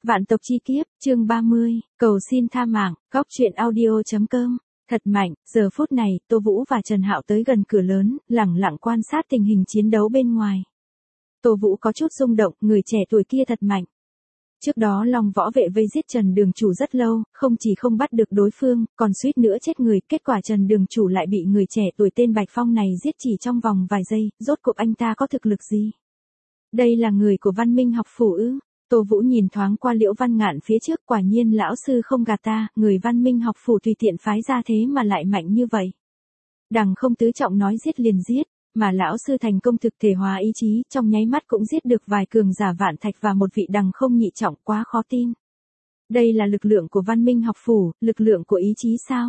Vạn tộc chi kiếp, chương 30, cầu xin tha mạng, góc truyện audio.com. Thật mạnh, giờ phút này, Tô Vũ và Trần Hạo tới gần cửa lớn, lẳng lặng quan sát tình hình chiến đấu bên ngoài. Tô Vũ có chút rung động, người trẻ tuổi kia thật mạnh. Trước đó Long Võ Vệ vây giết Trần Đường Chủ rất lâu, không chỉ không bắt được đối phương, còn suýt nữa chết người, kết quả Trần Đường Chủ lại bị người trẻ tuổi tên Bạch Phong này giết chỉ trong vòng vài giây, rốt cuộc anh ta có thực lực gì? Đây là người của Văn Minh học phủ ư? Tô Vũ nhìn thoáng qua Liễu Văn Ngạn phía trước, quả nhiên lão sư không gạt ta, người Văn Minh học phủ tùy tiện phái ra thế mà lại mạnh như vậy. Đằng không tứ trọng nói giết liền giết, mà lão sư thành công thực thể hóa ý chí, trong nháy mắt cũng giết được vài cường giả vạn thạch và một vị đằng không nhị trọng, quá khó tin. Đây là lực lượng của Văn Minh học phủ, lực lượng của ý chí sao?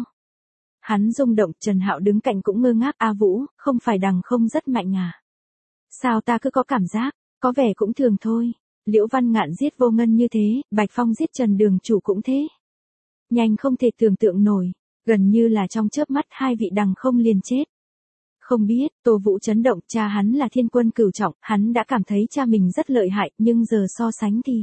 Hắn rung động, Trần Hạo đứng cạnh cũng ngơ ngác, A Vũ, không phải đằng không rất mạnh à? Sao ta cứ có cảm giác, có vẻ cũng thường thôi. Liễu Văn Ngạn giết Vô Ngân như thế, Bạch Phong giết Trần Đường Chủ cũng thế. Nhanh không thể tưởng tượng nổi, gần như là trong chớp mắt hai vị đằng không liền chết. Không biết, Tô Vũ chấn động, cha hắn là thiên quân cửu trọng, hắn đã cảm thấy cha mình rất lợi hại, nhưng giờ so sánh thì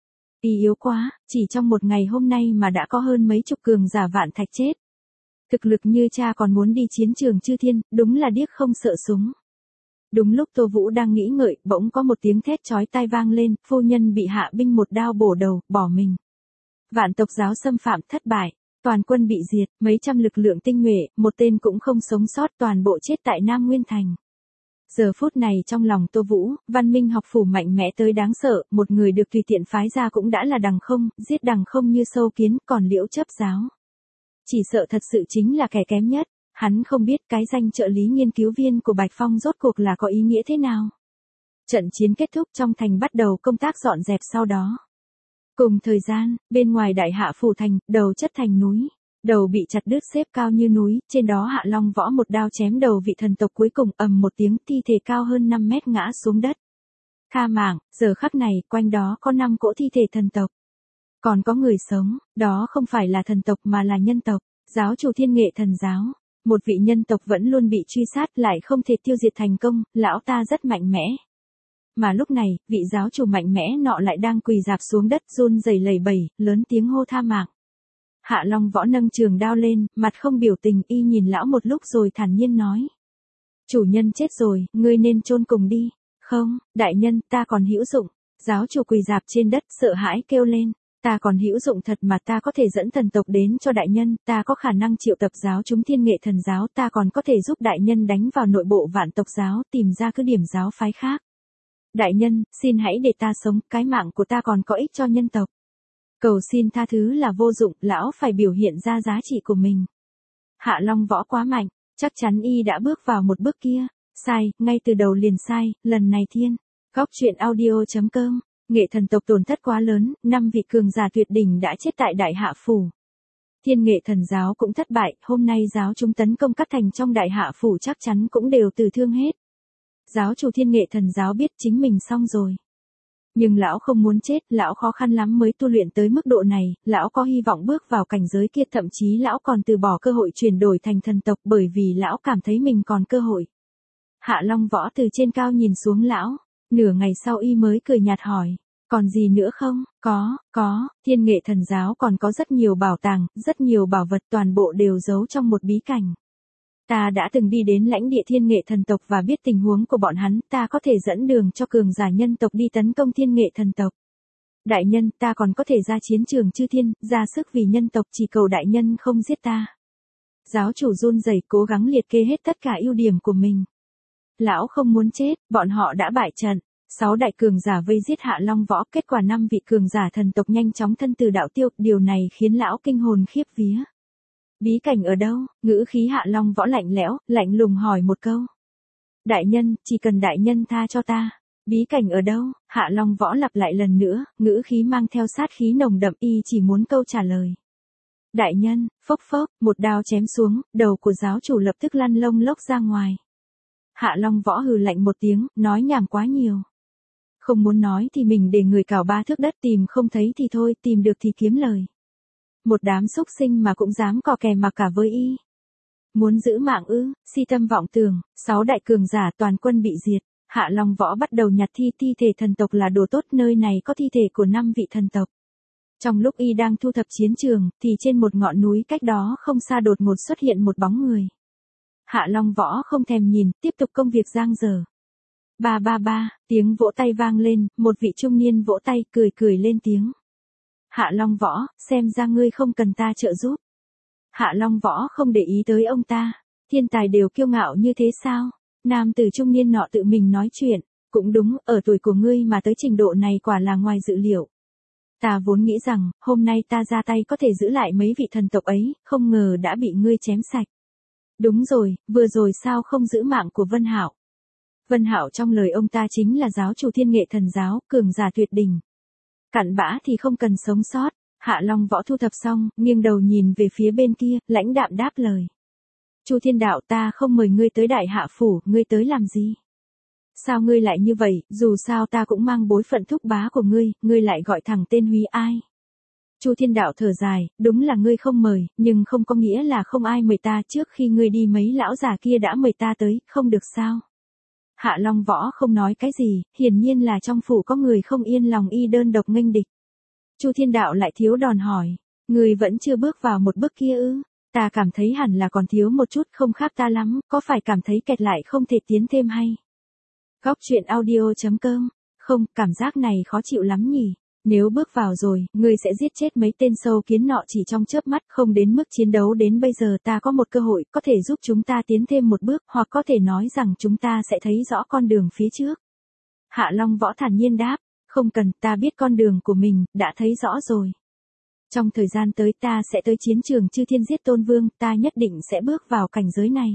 y yếu quá, chỉ trong một ngày hôm nay mà đã có hơn mấy chục cường giả vạn thạch chết. Thực lực như cha còn muốn đi chiến trường chư thiên, đúng là điếc không sợ súng. Đúng lúc Tô Vũ đang nghĩ ngợi, bỗng có một tiếng thét chói tai vang lên, phu nhân bị hạ binh một đao bổ đầu, bỏ mình. Vạn tộc giáo xâm phạm thất bại, toàn quân bị diệt, mấy trăm lực lượng tinh nhuệ, một tên cũng không sống sót, toàn bộ chết tại Nam Nguyên Thành. Giờ phút này trong lòng Tô Vũ, Văn Minh học phủ mạnh mẽ tới đáng sợ, một người được tùy tiện phái ra cũng đã là đằng không, giết đằng không như sâu kiến, còn Liễu chấp giáo. Chỉ sợ thật sự chính là kẻ kém nhất. Hắn không biết cái danh trợ lý nghiên cứu viên của Bạch Phong rốt cuộc là có ý nghĩa thế nào. Trận chiến kết thúc, trong thành bắt đầu công tác dọn dẹp sau đó. Cùng thời gian, bên ngoài đại hạ phủ thành, đầu chất thành núi. Đầu bị chặt đứt xếp cao như núi, trên đó Hạ Long Võ một đao chém đầu vị thần tộc cuối cùng, ầm một tiếng, thi thể cao hơn 5 mét ngã xuống đất. Tha mạng, giờ khắc này, quanh đó có 5 cỗ thi thể thần tộc. Còn có người sống, đó không phải là thần tộc mà là nhân tộc, giáo chủ Thiên Nghệ Thần giáo. Một vị nhân tộc vẫn luôn bị truy sát lại không thể tiêu diệt thành công, lão ta rất mạnh mẽ. Mà lúc này, vị giáo chủ mạnh mẽ nọ lại đang quỳ rạp xuống đất run rẩy lẩy bẩy, lớn tiếng hô tha mạng. Hạ Long Võ nâng trường đao lên, mặt không biểu tình, y nhìn lão một lúc rồi thản nhiên nói. Chủ nhân chết rồi, ngươi nên chôn cùng đi. Không, đại nhân, ta còn hữu dụng. Giáo chủ quỳ rạp trên đất sợ hãi kêu lên. Ta còn hữu dụng thật mà, ta có thể dẫn thần tộc đến cho đại nhân, ta có khả năng triệu tập giáo chúng Thiên Nghệ Thần giáo, ta còn có thể giúp đại nhân đánh vào nội bộ Vạn tộc giáo, tìm ra cứ điểm giáo phái khác. Đại nhân, xin hãy để ta sống, cái mạng của ta còn có ích cho nhân tộc. Cầu xin tha thứ là vô dụng, lão phải biểu hiện ra giá trị của mình. Hạ Long Võ quá mạnh, chắc chắn y đã bước vào một bước kia. Sai, ngay từ đầu liền sai, lần này thiên. Góc truyện audio.com. Nghệ thần tộc tổn thất quá lớn, 5 vị cường giả tuyệt đỉnh đã chết tại đại hạ phủ. Thiên Nghệ Thần giáo cũng thất bại, hôm nay giáo chúng tấn công các thành trong đại hạ phủ chắc chắn cũng đều tử thương hết. Giáo chủ Thiên Nghệ Thần giáo biết chính mình xong rồi. Nhưng lão không muốn chết, lão khó khăn lắm mới tu luyện tới mức độ này, lão có hy vọng bước vào cảnh giới kia, thậm chí lão còn từ bỏ cơ hội chuyển đổi thành thần tộc bởi vì lão cảm thấy mình còn cơ hội. Hạ Long Võ từ trên cao nhìn xuống lão. Nửa ngày sau y mới cười nhạt hỏi, còn gì nữa không? Có, Thiên Nghệ Thần giáo còn có rất nhiều bảo tàng, rất nhiều bảo vật, toàn bộ đều giấu trong một bí cảnh. Ta đã từng đi đến lãnh địa Thiên Nghệ Thần tộc và biết tình huống của bọn hắn, ta có thể dẫn đường cho cường giả nhân tộc đi tấn công Thiên Nghệ Thần tộc. Đại nhân, ta còn có thể ra chiến trường chư thiên, ra sức vì nhân tộc, chỉ cầu đại nhân không giết ta. Giáo chủ run rẩy cố gắng liệt kê hết tất cả ưu điểm của mình. Lão không muốn chết, bọn họ đã bại trận. 6 đại cường giả vây giết Hạ Long Võ, kết quả 5 vị cường giả thần tộc nhanh chóng thân từ đạo tiêu, điều này khiến lão kinh hồn khiếp vía. Bí cảnh ở đâu? Ngữ khí Hạ Long Võ lạnh lẽo, lạnh lùng hỏi một câu. Đại nhân, chỉ cần đại nhân tha cho ta. Bí cảnh ở đâu? Hạ Long Võ lặp lại lần nữa, ngữ khí mang theo sát khí nồng đậm, y chỉ muốn câu trả lời. Đại nhân, phốc phốc, một đao chém xuống, đầu của giáo chủ lập tức lăn lông lốc ra ngoài. Hạ Long Võ hừ lạnh một tiếng, nói nhảm quá nhiều. Không muốn nói thì mình để người cào 3 thước đất, tìm không thấy thì thôi, tìm được thì kiếm lời. Một đám xúc sinh mà cũng dám cò kè mặc cả với y. Muốn giữ mạng ư? Si tâm vọng tưởng, 6 đại cường giả toàn quân bị diệt. Hạ Long Võ bắt đầu nhặt thi thể thần tộc là đồ tốt, nơi này có thi thể của 5 vị thần tộc. Trong lúc y đang thu thập chiến trường, thì trên một ngọn núi cách đó không xa đột ngột xuất hiện một bóng người. Hạ Long Võ không thèm nhìn, tiếp tục công việc giang dở. Ba ba ba, tiếng vỗ tay vang lên, một vị trung niên vỗ tay cười cười lên tiếng. Hạ Long Võ, xem ra ngươi không cần ta trợ giúp. Hạ Long Võ không để ý tới ông ta. Thiên tài đều kiêu ngạo như thế sao? Nam tử trung niên nọ tự mình nói chuyện. Cũng đúng, ở tuổi của ngươi mà tới trình độ này quả là ngoài dự liệu. Ta vốn nghĩ rằng, hôm nay ta ra tay có thể giữ lại mấy vị thần tộc ấy, không ngờ đã bị ngươi chém sạch. Đúng rồi, vừa rồi sao không giữ mạng của Vân Hạo? Vân Hạo trong lời ông ta chính là giáo chủ Thiên Nghệ Thần Giáo, cường giả tuyệt đỉnh. Cặn bã thì không cần sống sót. Hạ Long Võ thu thập xong, nghiêng đầu nhìn về phía bên kia, lãnh đạm đáp lời. Chu Thiên Đạo, ta không mời ngươi tới Đại Hạ Phủ, ngươi tới làm gì? Sao ngươi lại như vậy, dù sao ta cũng mang bối phận thúc bá của ngươi lại gọi thẳng tên húy ai? Chu Thiên Đạo thở dài, đúng là ngươi không mời, nhưng không có nghĩa là không ai mời ta, trước khi ngươi đi mấy lão già kia đã mời ta tới, không được sao? Hạ Long Võ không nói cái gì, hiển nhiên là trong phủ có người không yên lòng y đơn độc nghênh địch. Chu Thiên Đạo lại thiếu đòn hỏi, ngươi vẫn chưa bước vào một bước kia ư? Ta cảm thấy hẳn là còn thiếu một chút, không khác ta lắm, có phải cảm thấy kẹt lại không thể tiến thêm hay? Góc truyện audio.com. Không, cảm giác này khó chịu lắm nhỉ. Nếu bước vào rồi, ngươi sẽ giết chết mấy tên sâu kiến nọ chỉ trong chớp mắt, không đến mức chiến đấu đến bây giờ ta có một cơ hội, có thể giúp chúng ta tiến thêm một bước, hoặc có thể nói rằng chúng ta sẽ thấy rõ con đường phía trước. Hạ Long Võ thản nhiên đáp, không cần, ta biết con đường của mình, đã thấy rõ rồi. Trong thời gian tới ta sẽ tới chiến trường Chư Thiên giết Tôn Vương, ta nhất định sẽ bước vào cảnh giới này.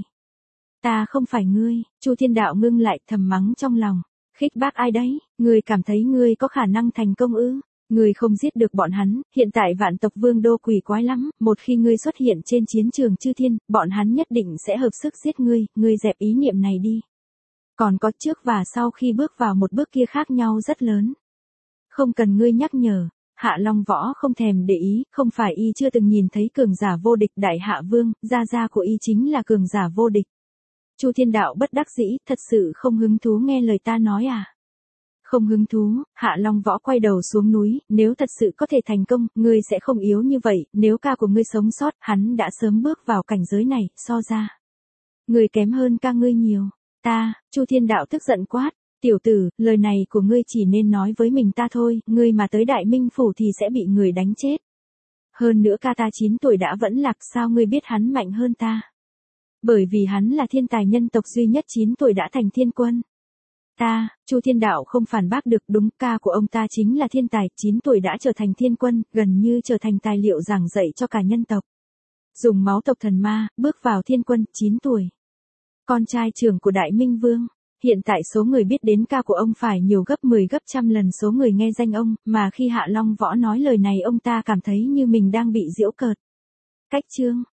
Ta không phải ngươi. Chu Thiên Đạo ngưng lại, thầm mắng trong lòng. Khích bác ai đấy, ngươi cảm thấy ngươi có khả năng thành công ư? Ngươi không giết được bọn hắn, hiện tại vạn tộc vương đô quỷ quái lắm, một khi ngươi xuất hiện trên chiến trường Chư Thiên, bọn hắn nhất định sẽ hợp sức giết ngươi dẹp ý niệm này đi. Còn có trước và sau khi bước vào một bước kia khác nhau rất lớn. Không cần ngươi nhắc nhở. Hạ Long Võ không thèm để ý, không phải y chưa từng nhìn thấy cường giả vô địch Đại Hạ Vương, gia của y chính là cường giả vô địch. Chu Thiên Đạo bất đắc dĩ, thật sự không hứng thú nghe lời ta nói à? Không hứng thú. Hạ Long Võ quay đầu xuống núi, nếu thật sự có thể thành công, ngươi sẽ không yếu như vậy, nếu ca của ngươi sống sót, hắn đã sớm bước vào cảnh giới này, so ra. Ngươi kém hơn ca ngươi nhiều. Chu Thiên Đạo tức giận quát. Tiểu tử, lời này của ngươi chỉ nên nói với mình ta thôi, ngươi mà tới Đại Minh Phủ thì sẽ bị người đánh chết. Hơn nữa ca ta 9 tuổi đã vẫn lạc, sao ngươi biết hắn mạnh hơn ta? Bởi vì hắn là thiên tài nhân tộc duy nhất 9 tuổi đã thành thiên quân. Chu Thiên Đạo không phản bác được, đúng, ca của ông ta chính là thiên tài, 9 tuổi đã trở thành thiên quân, gần như trở thành tài liệu giảng dạy cho cả nhân tộc. Dùng máu tộc thần ma, bước vào thiên quân, 9 tuổi. Con trai trưởng của Đại Minh Vương. Hiện tại số người biết đến ca của ông phải nhiều gấp 10 gấp trăm lần số người nghe danh ông, mà khi Hạ Long Võ nói lời này ông ta cảm thấy như mình đang bị giễu cợt. Cách chương.